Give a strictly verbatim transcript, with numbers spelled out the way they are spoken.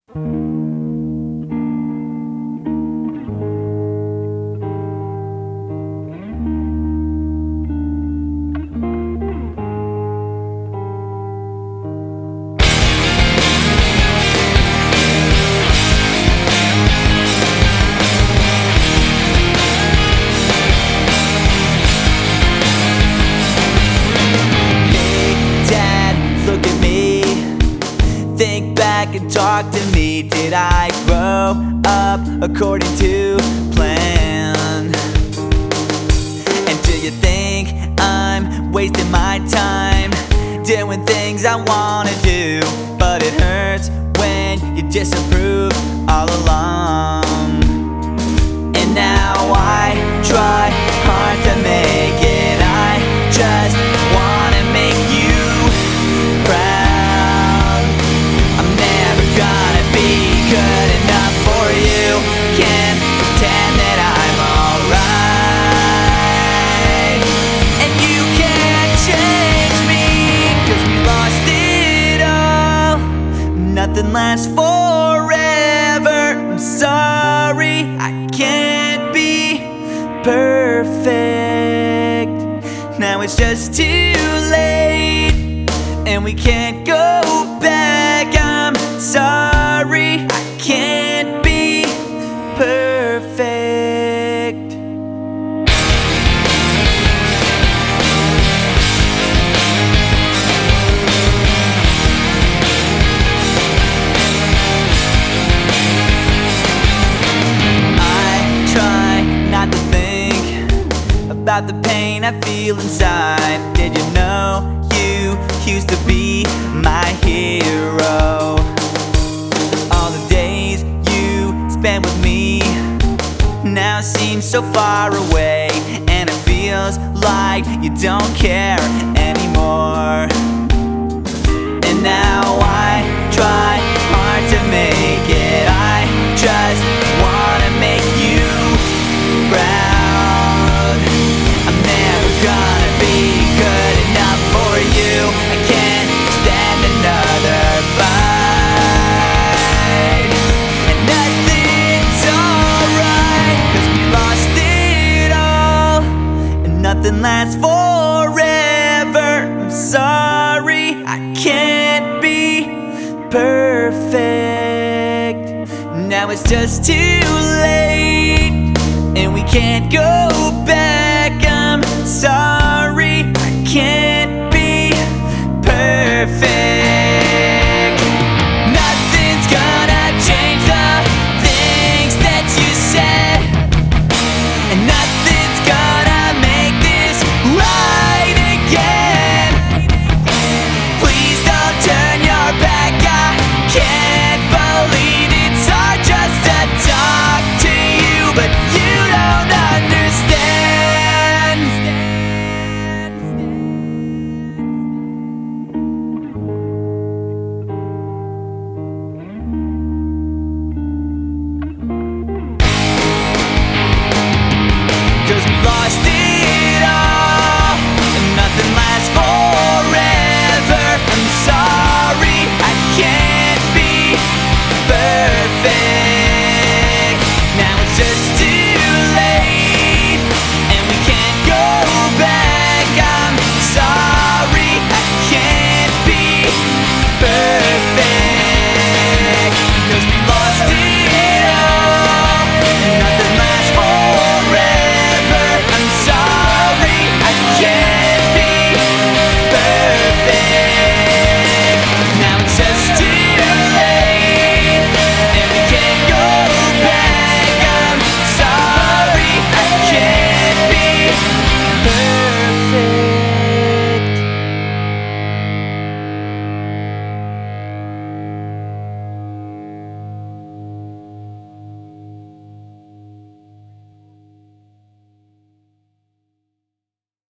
Think back and talk to me. Did I grow up according to plan? And do you think I'm wasting my time doing things I wanna do? But it hurts when you disapprove all along. And now I try hard to make it. I just wanna make you proud. Good enough for you. Can't pretend that I'm alright. And you can't change me, 'cause we lost it all. Nothing lasts forever. I'm sorry, I can't be perfect. Now it's just too late, and we can't go back. I'm sorry, I can't be perfect. I try not to think about the pain I feel inside. Did you know you used to be my hero? All the days you spent with me now seem so far away, and it feels like you don't care anymore. And now I try hard to make it. I just wanna make you proud. I'm never gonna be good enough for you. I can't stand another fight. And nothing's alright, 'cause we lost it all. And nothing lasts forever. I'm sorry, I can't be perfect. Now it's just too late, and we can't go back. I'm sorry.